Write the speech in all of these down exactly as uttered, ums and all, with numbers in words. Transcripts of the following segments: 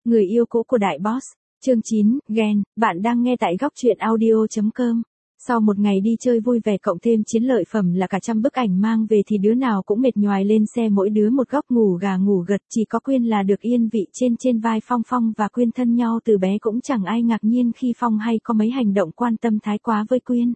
Người yêu cũ của đại boss, chương chín, ghen, bạn đang nghe tại góc truyện audio chấm com. Sau một ngày đi chơi vui vẻ cộng thêm chiến lợi phẩm là cả trăm bức ảnh mang về thì đứa nào cũng mệt nhoài lên xe mỗi đứa một góc ngủ gà ngủ gật, chỉ có Quyên là được yên vị trên trên vai Phong. Phong và Quyên thân nhau từ bé cũng chẳng ai ngạc nhiên khi Phong hay có mấy hành động quan tâm thái quá với Quyên.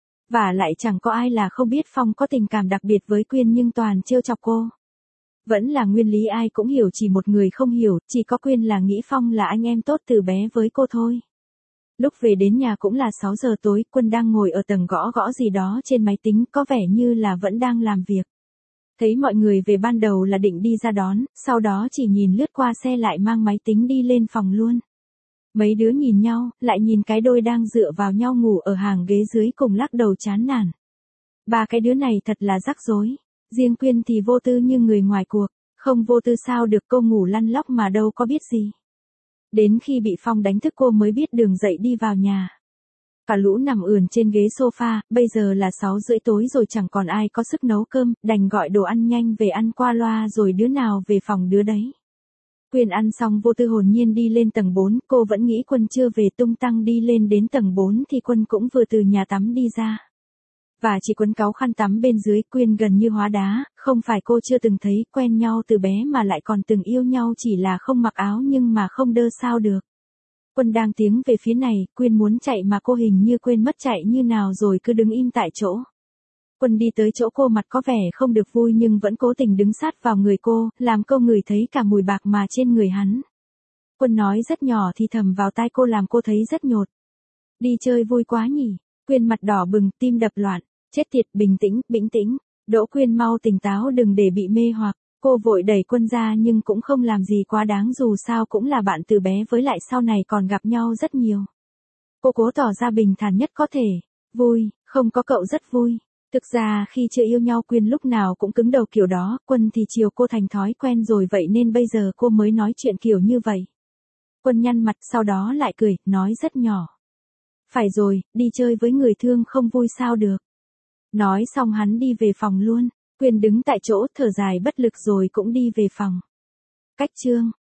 Và lại chẳng có ai là không biết Phong có tình cảm đặc biệt với Quyên nhưng toàn trêu chọc cô. Vẫn là nguyên lý ai cũng hiểu, chỉ một người không hiểu, chỉ có Quyên là nghĩ Phong là anh em tốt từ bé với cô thôi. Lúc về đến nhà cũng là sáu giờ tối, Quân đang ngồi ở tầng gõ gõ gì đó trên máy tính, có vẻ như là vẫn đang làm việc. Thấy mọi người về ban đầu là định đi ra đón, sau đó chỉ nhìn lướt qua xe lại mang máy tính đi lên phòng luôn. Mấy đứa nhìn nhau, lại nhìn cái đôi đang dựa vào nhau ngủ ở hàng ghế dưới cùng lắc đầu chán nản. Ba cái đứa này thật là rắc rối. Riêng Quyên thì vô tư như người ngoài cuộc, không vô tư sao được, cô ngủ lăn lóc mà đâu có biết gì. Đến khi bị Phong đánh thức cô mới biết đường dậy đi vào nhà. Cả lũ nằm ườn trên ghế sofa, bây giờ là sáu rưỡi tối rồi chẳng còn ai có sức nấu cơm, đành gọi đồ ăn nhanh về ăn qua loa rồi đứa nào về phòng đứa đấy. Quyên ăn xong vô tư hồn nhiên đi lên tầng bốn, cô vẫn nghĩ Quân chưa về, tung tăng đi lên đến tầng bốn thì Quân cũng vừa từ nhà tắm đi ra. Và chỉ quấn cáu khăn tắm bên dưới, Quyên gần như hóa đá, không phải cô chưa từng thấy, quen nhau từ bé mà lại còn từng yêu nhau, chỉ là không mặc áo nhưng mà không đơ sao được. Quân đang tiến về phía này, Quyên muốn chạy mà cô hình như quên mất chạy như nào rồi cứ đứng im tại chỗ. Quân đi tới chỗ cô, mặt có vẻ không được vui nhưng vẫn cố tình đứng sát vào người cô, làm cô ngửi thấy cả mùi bạc mà trên người hắn. Quân nói rất nhỏ thì thầm vào tai cô làm cô thấy rất nhột. Đi chơi vui quá nhỉ? Quyên mặt đỏ bừng, tim đập loạn. Chết tiệt, bình tĩnh, bình tĩnh. Đỗ Quyên, mau tỉnh táo đừng để bị mê hoặc. Cô vội đẩy Quân ra nhưng cũng không làm gì quá đáng, dù sao cũng là bạn từ bé, với lại sau này còn gặp nhau rất nhiều. Cô cố tỏ ra bình thản nhất có thể. Vui, không có cậu rất vui. Thực ra khi chưa yêu nhau Quyên lúc nào cũng cứng đầu kiểu đó, Quân thì chiều cô thành thói quen rồi, vậy nên bây giờ cô mới nói chuyện kiểu như vậy. Quân nhăn mặt sau đó lại cười, nói rất nhỏ. Phải rồi, đi chơi với người thương không vui sao được. Nói xong hắn đi về phòng luôn. Quyên đứng tại chỗ thở dài bất lực rồi cũng đi về phòng. Cách chương